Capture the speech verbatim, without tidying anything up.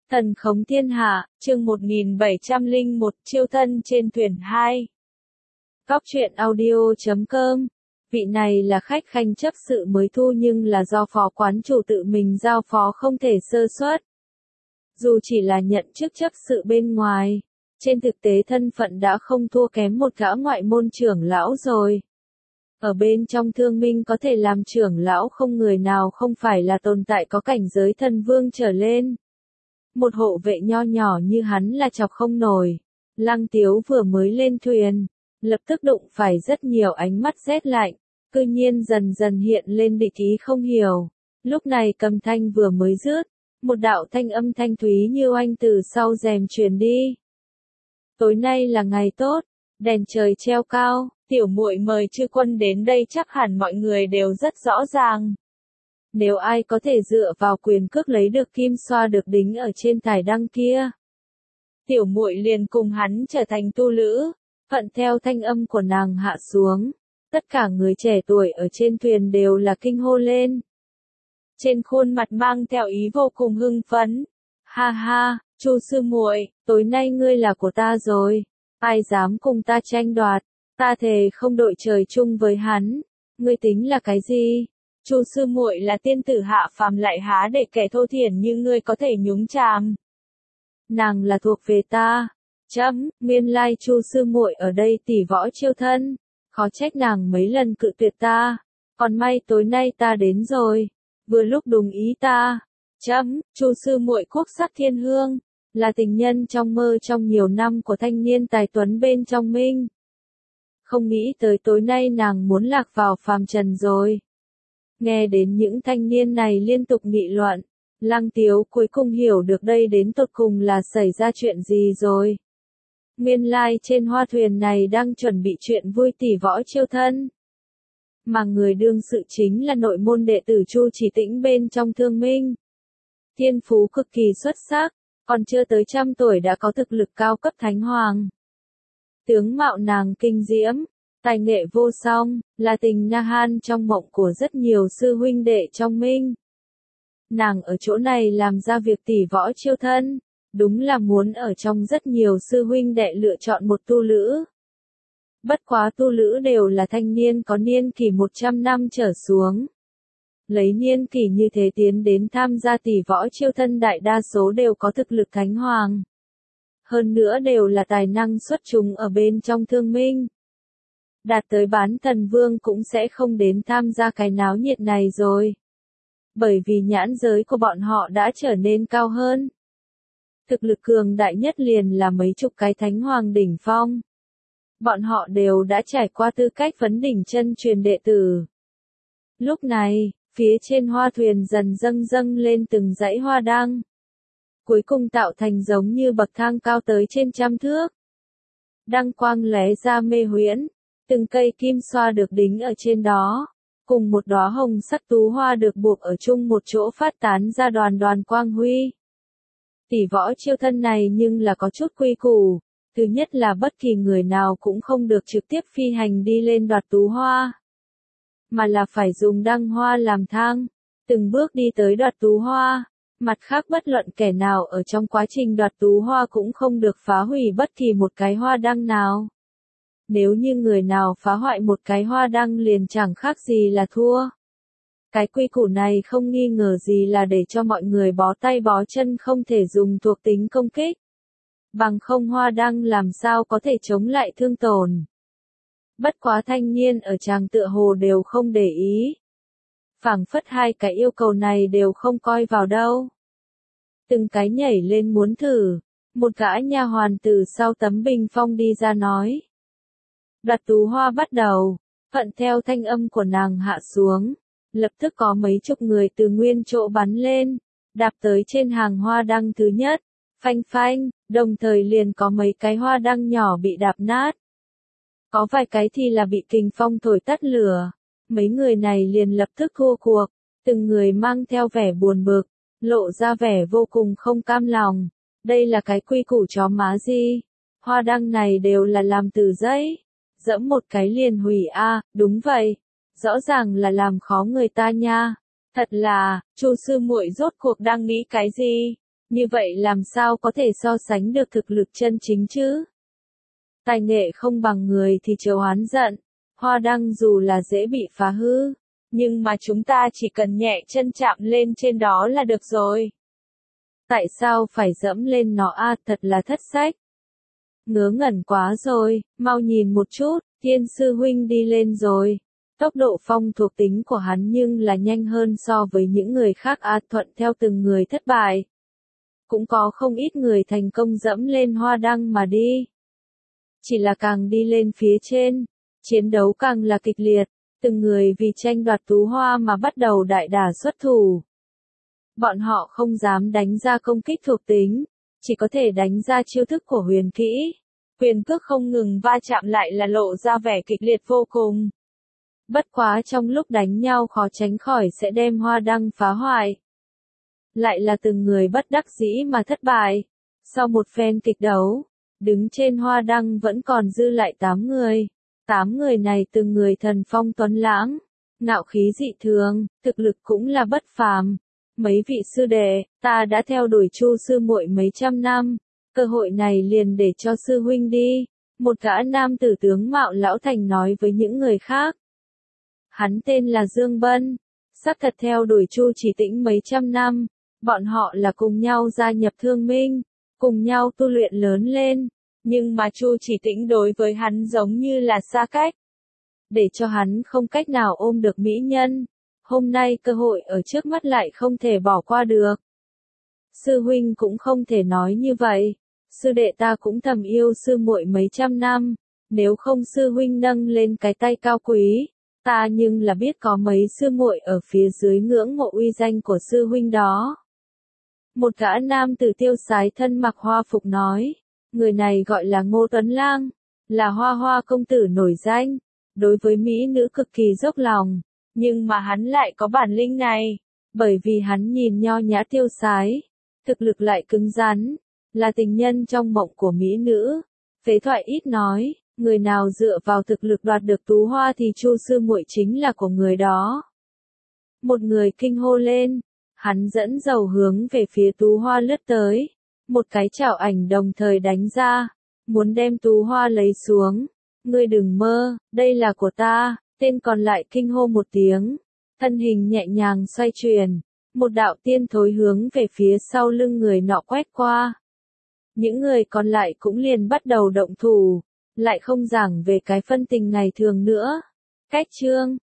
Thần khống thiên hạ, chương một nghìn bảy trăm lẻ một, chiêu thân trên thuyền hai. Góc truyện audio chấm com. Vị này là khách khanh chấp sự mới thu nhưng là do phó quán chủ tự mình giao phó không thể sơ suất. Dù chỉ là nhận chức chấp sự bên ngoài, trên thực tế thân phận đã không thua kém một gã ngoại môn trưởng lão rồi. Ở bên trong thương minh có thể làm trưởng lão không người nào không phải là tồn tại có cảnh giới thần vương trở lên. Một hộ vệ nho nhỏ như hắn là chọc không nổi. Lăng Tiếu vừa mới lên thuyền, lập tức đụng phải rất nhiều ánh mắt rét lạnh, cư nhiên dần dần hiện lên địch ý không hiểu. Lúc này cầm thanh vừa mới dứt, một đạo thanh âm thanh thúy như oanh từ sau rèm truyền đi. Tối nay là ngày tốt, đèn trời treo cao, tiểu muội mời chư quân đến đây chắc hẳn mọi người đều rất rõ ràng. Nếu ai có thể dựa vào quyền cước lấy được kim xoa được đính ở trên tài đăng kia, tiểu muội liền cùng hắn trở thành tu lữ. Thuận theo thanh âm của nàng hạ xuống, tất cả người trẻ tuổi ở trên thuyền đều là kinh hô lên. Trên khuôn mặt mang theo ý vô cùng hưng phấn. Ha ha, Chu sư muội, tối nay ngươi là của ta rồi. Ai dám cùng ta tranh đoạt, ta thề không đội trời chung với hắn. Ngươi tính là cái gì? Chu sư muội là tiên tử hạ phàm lại há để kẻ thô thiển như ngươi có thể nhúng chàm. Nàng là thuộc về ta. Chấm, nguyên lai Chu sư muội ở đây tỷ võ chiêu thân, khó trách nàng mấy lần cự tuyệt ta, còn may tối nay ta đến rồi, vừa lúc đúng ý ta. Chấm, Chu sư muội quốc sắc thiên hương, là tình nhân trong mơ trong nhiều năm của thanh niên tài tuấn bên trong minh. Không nghĩ tới tối nay nàng muốn lạc vào phàm trần rồi. Nghe đến những thanh niên này liên tục nghị luận, Lăng Tiếu cuối cùng hiểu được đây đến tột cùng là xảy ra chuyện gì rồi. Nguyên lai trên hoa thuyền này đang chuẩn bị chuyện vui tỷ võ chiêu thân. Mà người đương sự chính là nội môn đệ tử Chu Chỉ Tĩnh bên trong thương minh. Thiên phú cực kỳ xuất sắc, còn chưa tới trăm tuổi đã có thực lực cao cấp thánh hoàng. Tướng mạo nàng kinh diễm, tài nghệ vô song, là tình na han trong mộng của rất nhiều sư huynh đệ trong minh. Nàng ở chỗ này làm ra việc tỷ võ chiêu thân, đúng là muốn ở trong rất nhiều sư huynh đệ lựa chọn một tu lữ. Bất quá tu lữ đều là thanh niên có niên kỷ một trăm năm trở xuống. Lấy niên kỷ như thế tiến đến tham gia tỷ võ chiêu thân đại đa số đều có thực lực thánh hoàng. Hơn nữa đều là tài năng xuất chúng ở bên trong thương minh. Đạt tới bán thần vương cũng sẽ không đến tham gia cái náo nhiệt này rồi. Bởi vì nhãn giới của bọn họ đã trở nên cao hơn. Thực lực cường đại nhất liền là mấy chục cái thánh hoàng đỉnh phong. Bọn họ đều đã trải qua tư cách vấn đỉnh chân truyền đệ tử. Lúc này, phía trên hoa thuyền dần dâng dâng lên từng dãy hoa đăng. Cuối cùng tạo thành giống như bậc thang cao tới trên trăm thước. Đăng quang lóe ra mê huyễn, từng cây kim xoa được đính ở trên đó. Cùng một đóa hồng sắc tú hoa được buộc ở chung một chỗ phát tán ra đoàn đoàn quang huy. Tỷ võ chiêu thân này nhưng là có chút quy củ. Thứ nhất là bất kỳ người nào cũng không được trực tiếp phi hành đi lên đoạt tú hoa. Mà là phải dùng đăng hoa làm thang, từng bước đi tới đoạt tú hoa. Mặt khác bất luận kẻ nào ở trong quá trình đoạt tú hoa cũng không được phá hủy bất kỳ một cái hoa đăng nào. Nếu như người nào phá hoại một cái hoa đăng liền chẳng khác gì là thua. Cái quy củ này không nghi ngờ gì là để cho mọi người bó tay bó chân không thể dùng thuộc tính công kích. Bằng không hoa đăng làm sao có thể chống lại thương tổn. Bất quá thanh niên ở tràng tựa hồ đều không để ý. Phảng phất hai cái yêu cầu này đều không coi vào đâu. Từng cái nhảy lên muốn thử, một gã nha hoàn từ sau tấm bình phong đi ra nói. Đoạt tú hoa bắt đầu, thuận theo thanh âm của nàng hạ xuống, lập tức có mấy chục người từ nguyên chỗ bắn lên, đạp tới trên hàng hoa đăng thứ nhất, phanh phanh, đồng thời liền có mấy cái hoa đăng nhỏ bị đạp nát. Có vài cái thì là bị kình phong thổi tắt lửa, mấy người này liền lập tức thua cuộc, từng người mang theo vẻ buồn bực, lộ ra vẻ vô cùng không cam lòng. Đây là cái quy củ chó má gì? Hoa đăng này đều là làm từ giấy. Dẫm một cái liền hủy a, à, đúng vậy. Rõ ràng là làm khó người ta nha. Thật là, Chu sư muội rốt cuộc đang nghĩ cái gì? Như vậy làm sao có thể so sánh được thực lực chân chính chứ? Tài nghệ không bằng người thì chớ oán giận, hoa đăng dù là dễ bị phá hư, nhưng mà chúng ta chỉ cần nhẹ chân chạm lên trên đó là được rồi. Tại sao phải dẫm lên nó a, à, thật là thất sách. Ngớ ngẩn quá rồi, mau nhìn một chút, Thiên sư huynh đi lên rồi. Tốc độ phong thuộc tính của hắn nhưng là nhanh hơn so với những người khác a, à, thuận theo từng người thất bại. Cũng có không ít người thành công dẫm lên hoa đăng mà đi. Chỉ là càng đi lên phía trên, chiến đấu càng là kịch liệt, từng người vì tranh đoạt tú hoa mà bắt đầu đại đả xuất thủ. Bọn họ không dám đánh ra công kích thuộc tính, chỉ có thể đánh ra chiêu thức của huyền kỹ. Quyền cước không ngừng va chạm lại là lộ ra vẻ kịch liệt vô cùng. Bất quá trong lúc đánh nhau khó tránh khỏi sẽ đem hoa đăng phá hoại. Lại là từng người bất đắc dĩ mà thất bại. Sau một phen kịch đấu, đứng trên hoa đăng vẫn còn dư lại tám người. Tám người này từng người thần phong tuấn lãng, ngạo khí dị thường, thực lực cũng là bất phàm. Mấy vị sư đệ, ta đã theo đuổi Chu sư muội mấy trăm năm, cơ hội này liền để cho sư huynh đi. Một gã nam tử tướng mạo lão thành nói với những người khác. Hắn tên là Dương Bân, xác thật theo đuổi Chu Chỉ Tĩnh mấy trăm năm, bọn họ là cùng nhau gia nhập thương minh, cùng nhau tu luyện lớn lên, nhưng mà Chu Chỉ Tĩnh đối với hắn giống như là xa cách, để cho hắn không cách nào ôm được mỹ nhân. Hôm nay cơ hội ở trước mắt lại không thể bỏ qua được. Sư huynh cũng không thể nói như vậy, sư đệ ta cũng thầm yêu sư muội mấy trăm năm, nếu không sư huynh nâng lên cái tay cao quý, ta nhưng là biết có mấy sư muội ở phía dưới ngưỡng mộ uy danh của sư huynh đó. Một gã nam tử tiêu sái thân mặc hoa phục nói, người này gọi là Ngô Tuấn Lang, là hoa hoa công tử nổi danh, đối với mỹ nữ cực kỳ dốc lòng, nhưng mà hắn lại có bản lĩnh này, bởi vì hắn nhìn nho nhã tiêu sái, thực lực lại cứng rắn, là tình nhân trong mộng của mỹ nữ. Phế thoại ít nói, người nào dựa vào thực lực đoạt được tú hoa thì Chu sư muội chính là của người đó. Một người kinh hô lên, hắn dẫn dầu hướng về phía tú hoa lướt tới, một cái chảo ảnh đồng thời đánh ra, muốn đem tú hoa lấy xuống. Ngươi đừng mơ, đây là của ta. Tên còn lại kinh hô một tiếng, thân hình nhẹ nhàng xoay chuyển, một đạo tiên thối hướng về phía sau lưng người nọ quét qua. Những người còn lại cũng liền bắt đầu động thủ, lại không giảng về cái phân tình ngày thường nữa. Cách chương